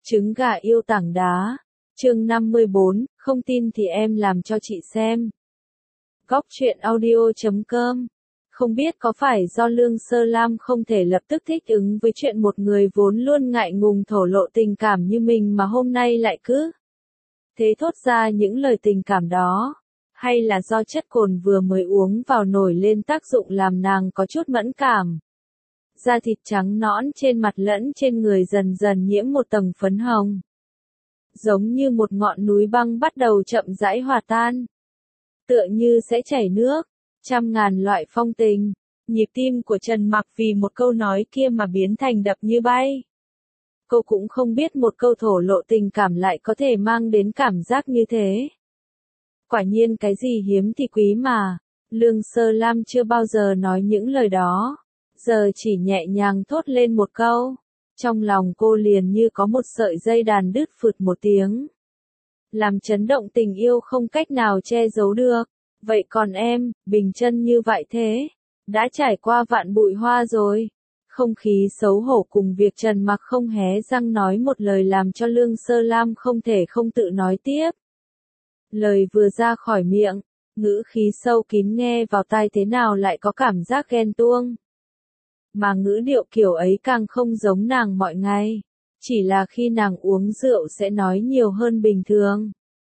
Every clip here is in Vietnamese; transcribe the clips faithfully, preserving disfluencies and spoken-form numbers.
Trứng gà yêu tảng đá. Chương năm mươi bốn, không tin thì em làm cho chị xem. Góc truyện audio chấm com. Không biết có phải do Lương Sơ Lam không thể lập tức thích ứng với chuyện một người vốn luôn ngại ngùng thổ lộ tình cảm như mình mà hôm nay lại cứ thế thốt ra những lời tình cảm đó, hay là do chất cồn vừa mới uống vào nổi lên tác dụng làm nàng có chút mẫn cảm. Da thịt trắng nõn trên mặt lẫn trên người dần dần nhiễm một tầng phấn hồng. Giống như một ngọn núi băng bắt đầu chậm rãi hòa tan. Tựa như sẽ chảy nước, trăm ngàn loại phong tình. Nhịp tim của Trần Mặc vì một câu nói kia mà biến thành đập như bay. Cô cũng không biết một câu thổ lộ tình cảm lại có thể mang đến cảm giác như thế. Quả nhiên cái gì hiếm thì quý mà. Lương Sơ Lam chưa bao giờ nói những lời đó. Giờ chỉ nhẹ nhàng thốt lên một câu. Trong lòng cô liền như có một sợi dây đàn đứt phụt một tiếng. Làm chấn động tình yêu không cách nào che giấu được. Vậy còn em, bình chân như vậy thế, đã trải qua vạn bụi hoa rồi. Không khí xấu hổ cùng việc Trần Mặc không hé răng nói một lời làm cho Lương Sơ Lam không thể không tự nói tiếp. Lời vừa ra khỏi miệng, ngữ khí sâu kín nghe vào tai thế nào lại có cảm giác ghen tuông. Mà ngữ điệu kiểu ấy càng không giống nàng mọi ngày, chỉ là khi nàng uống rượu sẽ nói nhiều hơn bình thường.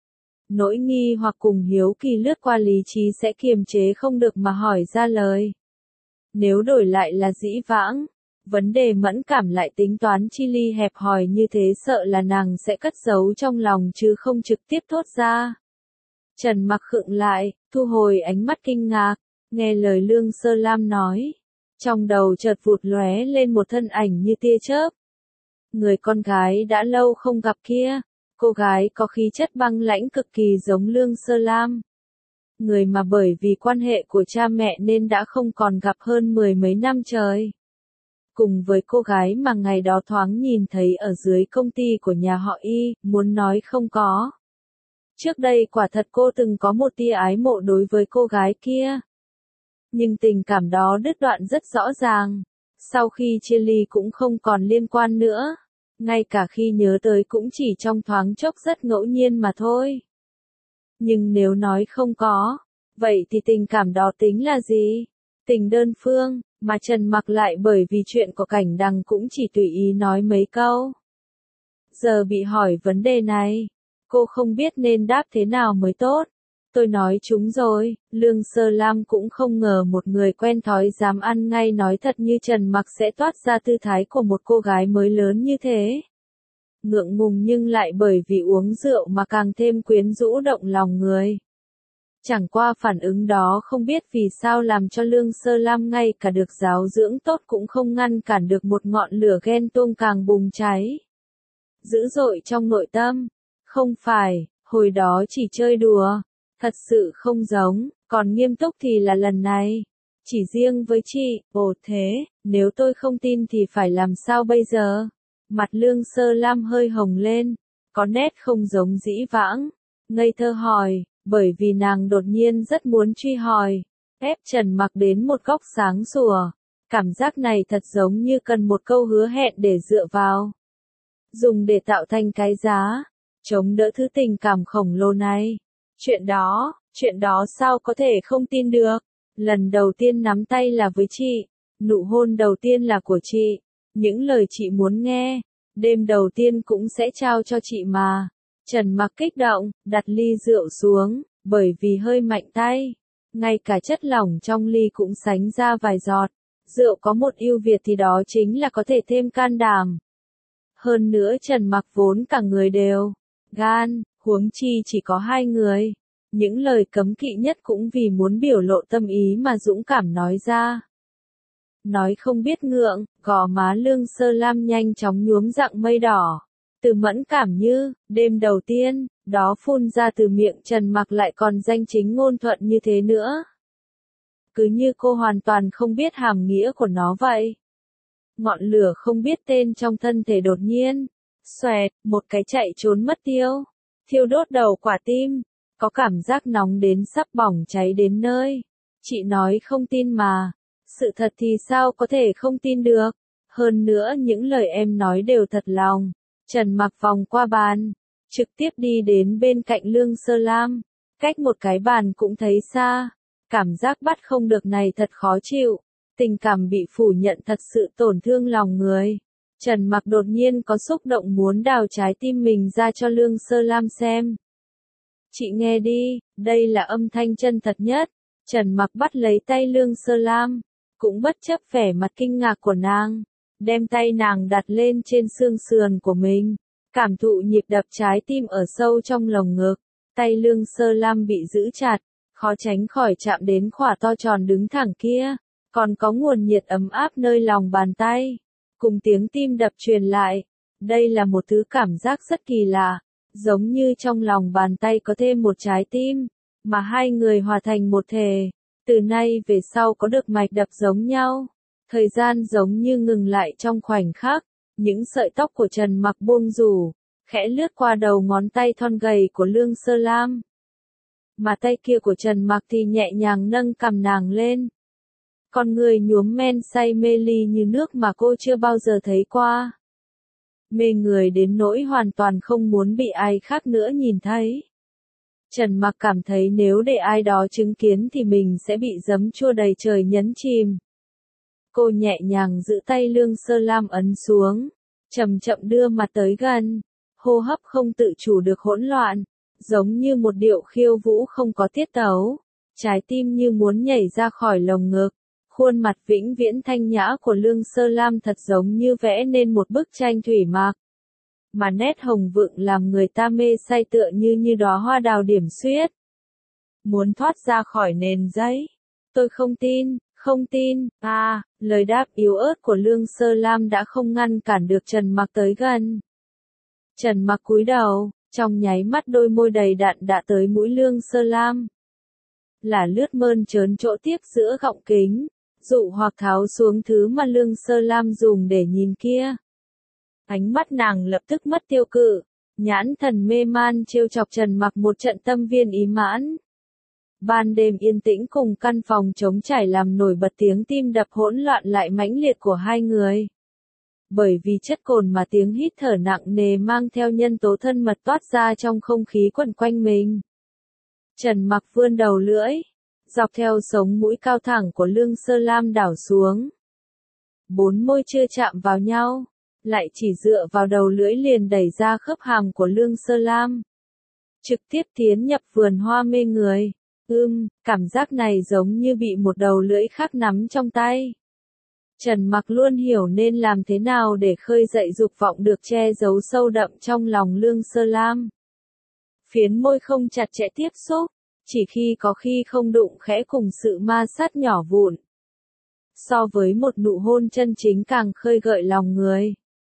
Nỗi nghi hoặc cùng hiếu kỳ lướt qua lý trí sẽ kiềm chế không được mà hỏi ra lời. Nếu đổi lại là dĩ vãng, vấn đề mẫn cảm lại tính toán chi ly hẹp hòi như thế sợ là nàng sẽ cất giấu trong lòng chứ không trực tiếp thốt ra. Trần Mặc khựng lại, thu hồi ánh mắt kinh ngạc, nghe lời Lương Sơ Lam nói. Trong đầu chợt vụt lóe lên một thân ảnh như tia chớp. Người con gái đã lâu không gặp kia, cô gái có khí chất băng lãnh cực kỳ giống Lương Sơ Lam. Người mà bởi vì quan hệ của cha mẹ nên đã không còn gặp hơn mười mấy năm trời. Cùng với cô gái mà ngày đó thoáng nhìn thấy ở dưới công ty của nhà họ Y, muốn nói không có. Trước đây quả thật cô từng có một tia ái mộ đối với cô gái kia. Nhưng tình cảm đó đứt đoạn rất rõ ràng. Sau khi chia ly cũng không còn liên quan nữa. Ngay cả khi nhớ tới cũng chỉ trong thoáng chốc rất ngẫu nhiên mà thôi. Nhưng nếu nói không có, vậy thì tình cảm đó tính là gì? Tình đơn phương, mà Trần Mặc lại bởi vì chuyện của Cảnh Đằng cũng chỉ tùy ý nói mấy câu. Giờ bị hỏi vấn đề này, cô không biết nên đáp thế nào mới tốt. Tôi nói chúng rồi, Lương Sơ Lam cũng không ngờ một người quen thói dám ăn ngay nói thật như Trần Mặc sẽ toát ra tư thái của một cô gái mới lớn như thế. Ngượng ngùng nhưng lại bởi vì uống rượu mà càng thêm quyến rũ động lòng người. Chẳng qua phản ứng đó không biết vì sao làm cho Lương Sơ Lam ngay cả được giáo dưỡng tốt cũng không ngăn cản được một ngọn lửa ghen tuông càng bùng cháy. Dữ dội trong nội tâm, không phải, hồi đó chỉ chơi đùa. Thật sự không giống, còn nghiêm túc thì là lần này. Chỉ riêng với chị, ồ thế, nếu tôi không tin thì phải làm sao bây giờ? Mặt Lương Sơ Lam hơi hồng lên, có nét không giống dĩ vãng. Ngây thơ hỏi, bởi vì nàng đột nhiên rất muốn truy hỏi. Ép Trần Mặc đến một góc sáng sủa. Cảm giác này thật giống như cần một câu hứa hẹn để dựa vào. Dùng để tạo thành cái giá, chống đỡ thứ tình cảm khổng lồ này. Chuyện đó, chuyện đó sao có thể không tin được. Lần đầu tiên nắm tay là với chị. Nụ hôn đầu tiên là của chị. Những lời chị muốn nghe. Đêm đầu tiên cũng sẽ trao cho chị mà. Trần Mặc kích động, đặt ly rượu xuống, bởi vì hơi mạnh tay. Ngay cả chất lỏng trong ly cũng sánh ra vài giọt. Rượu có một ưu việt thì đó chính là có thể thêm can đảm. Hơn nữa Trần Mặc vốn cả người đều gan, huống chi chỉ có hai người. Những lời cấm kỵ nhất cũng vì muốn biểu lộ tâm ý mà dũng cảm nói ra. Nói không biết ngượng, gò má Lương Sơ Lam nhanh chóng nhuốm dạng mây đỏ. Từ mẫn cảm như, đêm đầu tiên, đó phun ra từ miệng Trần Mặc lại còn danh chính ngôn thuận như thế nữa. Cứ như cô hoàn toàn không biết hàm nghĩa của nó vậy. Ngọn lửa không biết tên trong thân thể đột nhiên, xoẹt, một cái chạy trốn mất tiêu. Thiêu đốt đầu quả tim, có cảm giác nóng đến sắp bỏng cháy đến nơi. Chị nói không tin mà, sự thật thì sao có thể không tin được, hơn nữa những lời em nói đều thật lòng. Trần Mặc vòng qua bàn, trực tiếp đi đến bên cạnh Lương Sơ Lam, cách một cái bàn cũng thấy xa, cảm giác bắt không được này thật khó chịu, tình cảm bị phủ nhận thật sự tổn thương lòng người. Trần Mặc đột nhiên có xúc động muốn đào trái tim mình ra cho Lương Sơ Lam xem. Chị nghe đi, đây là âm thanh chân thật nhất. Trần Mặc bắt lấy tay Lương Sơ Lam, cũng bất chấp vẻ mặt kinh ngạc của nàng, đem tay nàng đặt lên trên xương sườn của mình, cảm thụ nhịp đập trái tim ở sâu trong lồng ngực. Tay Lương Sơ Lam bị giữ chặt, khó tránh khỏi chạm đến khỏa to tròn đứng thẳng kia, còn có nguồn nhiệt ấm áp nơi lòng bàn tay, cùng tiếng tim đập truyền lại. Đây là một thứ cảm giác rất kỳ lạ, giống như trong lòng bàn tay có thêm một trái tim, mà hai người hòa thành một thể, từ nay về sau có được mạch đập giống nhau. Thời gian giống như ngừng lại trong khoảnh khắc, những sợi tóc của Trần Mặc buông rủ, khẽ lướt qua đầu ngón tay thon gầy của Lương Sơ Lam. Mà tay kia của Trần Mặc thì nhẹ nhàng nâng cằm nàng lên. Con người nhuốm men say mê ly như nước mà cô chưa bao giờ thấy qua. Mê người đến nỗi hoàn toàn không muốn bị ai khác nữa nhìn thấy. Trần Mặc cảm thấy nếu để ai đó chứng kiến thì mình sẽ bị giấm chua đầy trời nhấn chìm. Cô nhẹ nhàng giữ tay Lương Sơ Lam ấn xuống, chậm chậm đưa mặt tới gần, hô hấp không tự chủ được hỗn loạn, giống như một điệu khiêu vũ không có tiết tấu, trái tim như muốn nhảy ra khỏi lồng ngực. Khuôn mặt vĩnh viễn thanh nhã của Lương Sơ Lam thật giống như vẽ nên một bức tranh thủy mặc, mà nét hồng vượng làm người ta mê say tựa như như đóa hoa đào điểm xuyết. Muốn thoát ra khỏi nền giấy. Tôi không tin, không tin, à, lời đáp yếu ớt của Lương Sơ Lam đã không ngăn cản được Trần Mặc tới gần. Trần Mặc cúi đầu, trong nháy mắt đôi môi đầy đặn đã tới mũi Lương Sơ Lam. Là lướt mơn trớn chỗ tiếp giữa gọng kính, dụ hoặc tháo xuống thứ mà Lương Sơ Lam dùng để nhìn kia. Ánh mắt nàng lập tức mất tiêu cự, nhãn thần mê man trêu chọc Trần Mặc một trận tâm viên ý mãn. Ban đêm yên tĩnh cùng căn phòng trống trải làm nổi bật tiếng tim đập hỗn loạn lại mãnh liệt của hai người. Bởi vì chất cồn mà tiếng hít thở nặng nề mang theo nhân tố thân mật toát ra trong không khí quẩn quanh mình. Trần Mặc vươn đầu lưỡi, dọc theo sống mũi cao thẳng của Lương Sơ Lam đảo xuống. Bốn môi chưa chạm vào nhau, lại chỉ dựa vào đầu lưỡi liền đẩy ra khớp hàm của Lương Sơ Lam. Trực tiếp tiến nhập vườn hoa mê người. Ưm, cảm giác này giống như bị một đầu lưỡi khác nắm trong tay. Trần Mặc luôn hiểu nên làm thế nào để khơi dậy dục vọng được che giấu sâu đậm trong lòng Lương Sơ Lam. Phiến môi không chặt chẽ tiếp xúc, chỉ khi có khi không đụng khẽ cùng sự ma sát nhỏ vụn. So với một nụ hôn chân chính càng khơi gợi lòng người.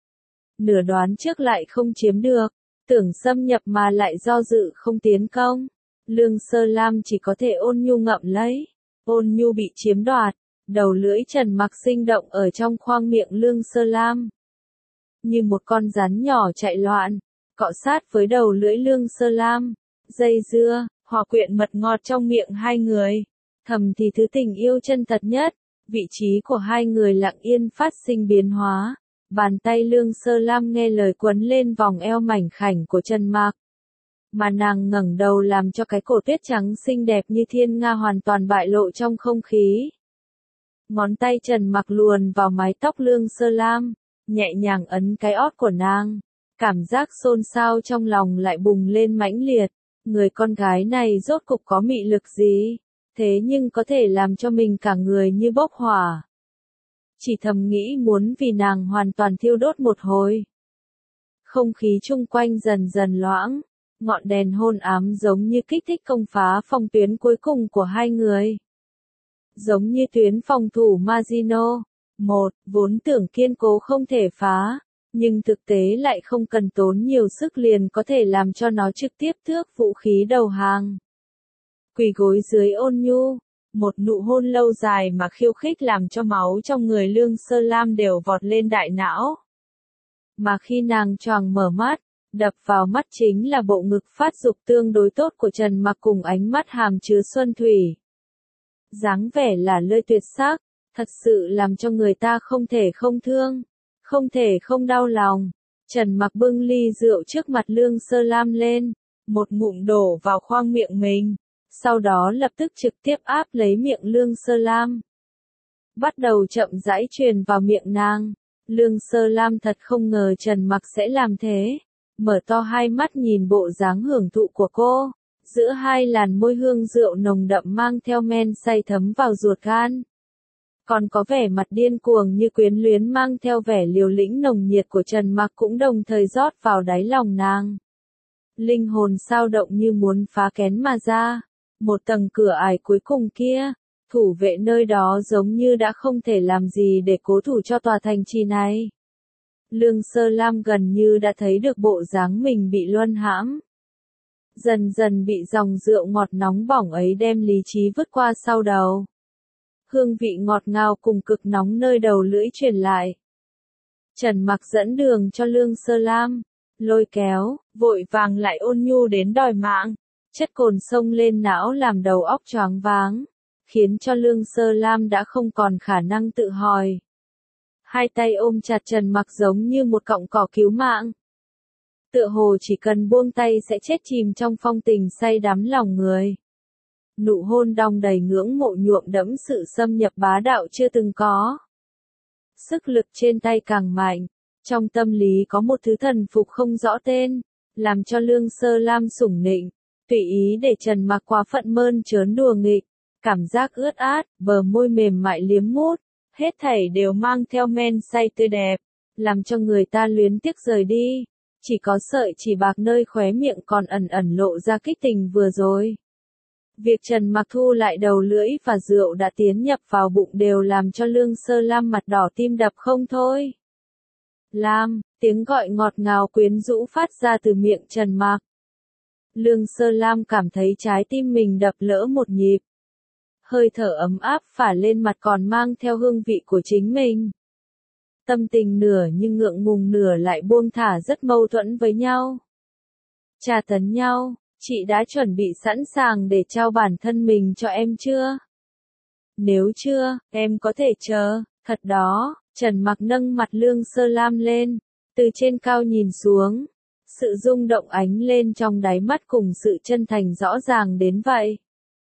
Nửa đoán trước lại không chiếm được, tưởng xâm nhập mà lại do dự không tiến công. Lương Sơ Lam chỉ có thể ôn nhu ngậm lấy, ôn nhu bị chiếm đoạt, đầu lưỡi Trần Mặc sinh động ở trong khoang miệng Lương Sơ Lam. Như một con rắn nhỏ chạy loạn, cọ sát với đầu lưỡi Lương Sơ Lam, dây dưa, hòa quyện mật ngọt trong miệng hai người, thầm thì thứ tình yêu chân thật nhất, vị trí của hai người lặng yên phát sinh biến hóa, bàn tay Lương Sơ Lam nghe lời quấn lên vòng eo mảnh khảnh của Trần Mặc. Mà nàng ngẩng đầu làm cho cái cổ tuyết trắng xinh đẹp như thiên nga hoàn toàn bại lộ trong không khí. Ngón tay Trần Mặc luồn vào mái tóc Lương Sơ Lam, nhẹ nhàng ấn cái ót của nàng. Cảm giác xôn xao trong lòng lại bùng lên mãnh liệt. Người con gái này rốt cục có mị lực gì? Thế nhưng có thể làm cho mình cả người như bốc hỏa. Chỉ thầm nghĩ muốn vì nàng hoàn toàn thiêu đốt một hồi. Không khí chung quanh dần dần loãng. Ngọn đèn hôn ám giống như kích thích công phá phòng tuyến cuối cùng của hai người. Giống như tuyến phòng thủ Maginot. Một, vốn tưởng kiên cố không thể phá, nhưng thực tế lại không cần tốn nhiều sức liền có thể làm cho nó trực tiếp tước vũ khí đầu hàng. Quỳ gối dưới ôn nhu, một nụ hôn lâu dài mà khiêu khích làm cho máu trong người Lương Sơ Lam đều vọt lên đại não. Mà khi nàng choàng mở mắt, đập vào mắt chính là bộ ngực phát dục tương đối tốt của Trần Mặc cùng ánh mắt hàm chứa xuân thủy. Dáng vẻ là lơi tuyệt sắc, thật sự làm cho người ta không thể không thương, không thể không đau lòng. Trần Mặc bưng ly rượu trước mặt Lương Sơ Lam lên, một ngụm đổ vào khoang miệng mình, sau đó lập tức trực tiếp áp lấy miệng Lương Sơ Lam. Bắt đầu chậm rãi truyền vào miệng nàng. Lương Sơ Lam thật không ngờ Trần Mặc sẽ làm thế, mở to hai mắt nhìn bộ dáng hưởng thụ của cô, giữa hai làn môi hương rượu nồng đậm mang theo men say thấm vào ruột gan. Còn có vẻ mặt điên cuồng như quyến luyến mang theo vẻ liều lĩnh nồng nhiệt của Trần Mặc cũng đồng thời rót vào đáy lòng nàng. Linh hồn sao động như muốn phá kén mà ra, một tầng cửa ải cuối cùng kia, thủ vệ nơi đó giống như đã không thể làm gì để cố thủ cho tòa thành trì này. Lương Sơ Lam gần như đã thấy được bộ dáng mình bị luân hãm. Dần dần bị dòng rượu ngọt nóng bỏng ấy đem lý trí vứt qua sau đầu. Hương vị ngọt ngào cùng cực nóng nơi đầu lưỡi truyền lại. Trần Mặc dẫn đường cho Lương Sơ Lam, lôi kéo, vội vàng lại ôn nhu đến đòi mạng. Chất cồn xông lên não làm đầu óc choáng váng, khiến cho Lương Sơ Lam đã không còn khả năng tự hỏi. Hai tay ôm chặt Trần Mặc giống như một cọng cỏ cứu mạng. Tựa hồ chỉ cần buông tay sẽ chết chìm trong phong tình say đắm lòng người. Nụ hôn đong đầy ngưỡng mộ nhuộm đẫm sự xâm nhập bá đạo chưa từng có. Sức lực trên tay càng mạnh, trong tâm lý có một thứ thần phục không rõ tên, làm cho Lương Sơ Lam sủng nịnh, tùy ý để Trần Mặc quá phận mơn trớn đùa nghịch, cảm giác ướt át, bờ môi mềm mại liếm mút, hết thảy đều mang theo men say tươi đẹp, làm cho người ta luyến tiếc rời đi, chỉ có sợi chỉ bạc nơi khóe miệng còn ẩn ẩn lộ ra kích tình vừa rồi. Việc Trần Mặc thu lại đầu lưỡi và rượu đã tiến nhập vào bụng đều làm cho Lương Sơ Lam mặt đỏ tim đập không thôi. Lam, tiếng gọi ngọt ngào quyến rũ phát ra từ miệng Trần Mặc. Lương Sơ Lam cảm thấy trái tim mình đập lỡ một nhịp. Hơi thở ấm áp phả lên mặt còn mang theo hương vị của chính mình. Tâm tình nửa nhưng ngượng ngùng nửa lại buông thả rất mâu thuẫn với nhau. Tra tấn nhau, chị đã chuẩn bị sẵn sàng để trao bản thân mình cho em chưa? Nếu chưa, em có thể chờ, thật đó. Trần Mặc nâng mặt Lương Sơ Lam lên, từ trên cao nhìn xuống, sự rung động ánh lên trong đáy mắt cùng sự chân thành rõ ràng đến vậy.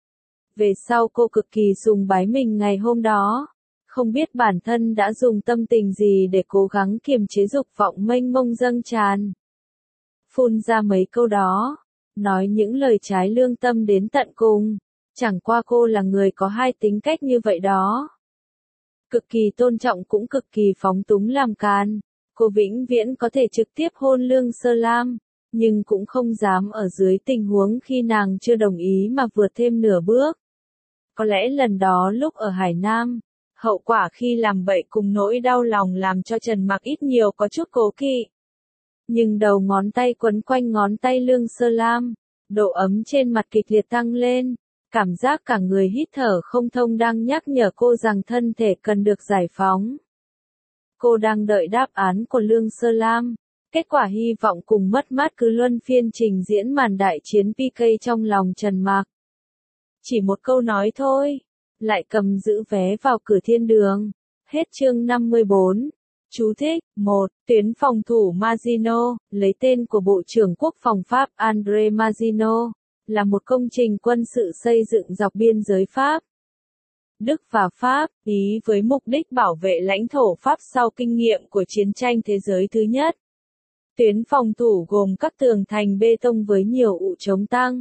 Về sau cô cực kỳ sùng bái mình ngày hôm đó, không biết bản thân đã dùng tâm tình gì để cố gắng kiềm chế dục vọng mênh mông dâng tràn. Phun ra mấy câu đó, nói những lời trái lương tâm đến tận cùng, chẳng qua cô là người có hai tính cách như vậy đó. Cực kỳ tôn trọng cũng cực kỳ phóng túng làm càn, cô vĩnh viễn có thể trực tiếp hôn Lương Sơ Lam, nhưng cũng không dám ở dưới tình huống khi nàng chưa đồng ý mà vượt thêm nửa bước. Có lẽ lần đó lúc ở Hải Nam, hậu quả khi làm bậy cùng nỗi đau lòng làm cho Trần Mặc ít nhiều có chút cố kỵ. Nhưng đầu ngón tay quấn quanh ngón tay Lương Sơ Lam, độ ấm trên mặt kịch liệt tăng lên, cảm giác cả người hít thở không thông đang nhắc nhở cô rằng thân thể cần được giải phóng. Cô đang đợi đáp án của Lương Sơ Lam, kết quả hy vọng cùng mất mát cứ luân phiên trình diễn màn đại chiến pê ca trong lòng Trần Mặc. Chỉ một câu nói thôi, lại cầm giữ vé vào cửa thiên đường. Hết chương năm mươi bốn. Chú thích, một. Tuyến phòng thủ Maginot, lấy tên của Bộ trưởng Quốc phòng Pháp André Maginot, là một công trình quân sự xây dựng dọc biên giới Pháp, Đức và Pháp, Ý với mục đích bảo vệ lãnh thổ Pháp sau kinh nghiệm của chiến tranh thế giới thứ nhất. Tuyến phòng thủ gồm các tường thành bê tông với nhiều ụ chống tăng,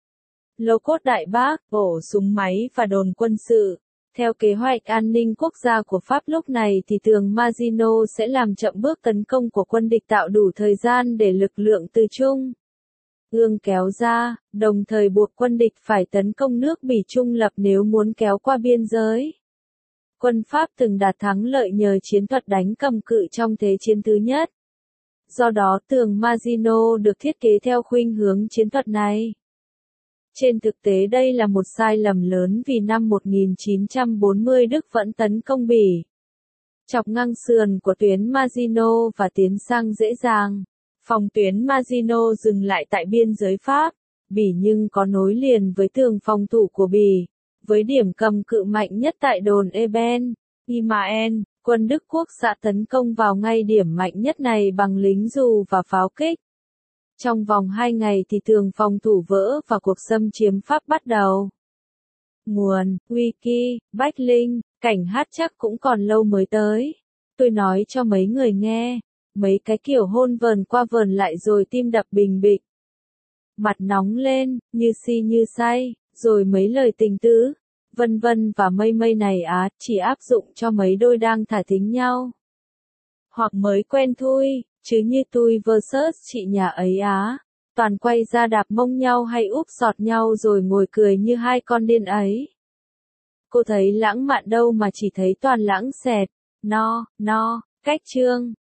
lô cốt đại bác, ổ súng máy và đồn quân sự. Theo kế hoạch an ninh quốc gia của Pháp lúc này thì tường Maginot sẽ làm chậm bước tấn công của quân địch, tạo đủ thời gian để lực lượng từ Trung ương kéo ra, đồng thời buộc quân địch phải tấn công nước Bỉ trung lập nếu muốn kéo qua biên giới. Quân Pháp từng đạt thắng lợi nhờ chiến thuật đánh cầm cự trong Thế chiến thứ nhất. Do đó tường Maginot được thiết kế theo khuynh hướng chiến thuật này. Trên thực tế đây là một sai lầm lớn vì năm một nghìn chín trăm bốn mươi Đức vẫn tấn công Bỉ, chọc ngang sườn của tuyến Maginot và tiến sang dễ dàng. Phòng tuyến Maginot dừng lại tại biên giới Pháp, Bỉ nhưng có nối liền với tường phòng thủ của Bỉ, với điểm cầm cự mạnh nhất tại đồn Eben, Imaen, Quân Đức Quốc xã tấn công vào ngay điểm mạnh nhất này bằng lính dù và pháo kích. Trong vòng hai ngày thì tường phòng thủ vỡ và cuộc xâm chiếm Pháp bắt đầu. Nguồn, Wiki, Backlink, cảnh hát chắc cũng còn lâu mới tới. Tôi nói cho mấy người nghe, mấy cái kiểu hôn vờn qua vờn lại rồi tim đập bình bịch. Mặt nóng lên, như si như say, rồi mấy lời tình tứ, vân vân và mây mây này á, chỉ áp dụng cho mấy đôi đang thả thính nhau. Hoặc mới quen thôi, chứ như tôi versus chị nhà ấy á, toàn quay ra đạp mông nhau hay úp sọt nhau rồi ngồi cười như hai con điên ấy. Cô thấy lãng mạn đâu mà chỉ thấy toàn lãng xẹt, no, no, cách chương.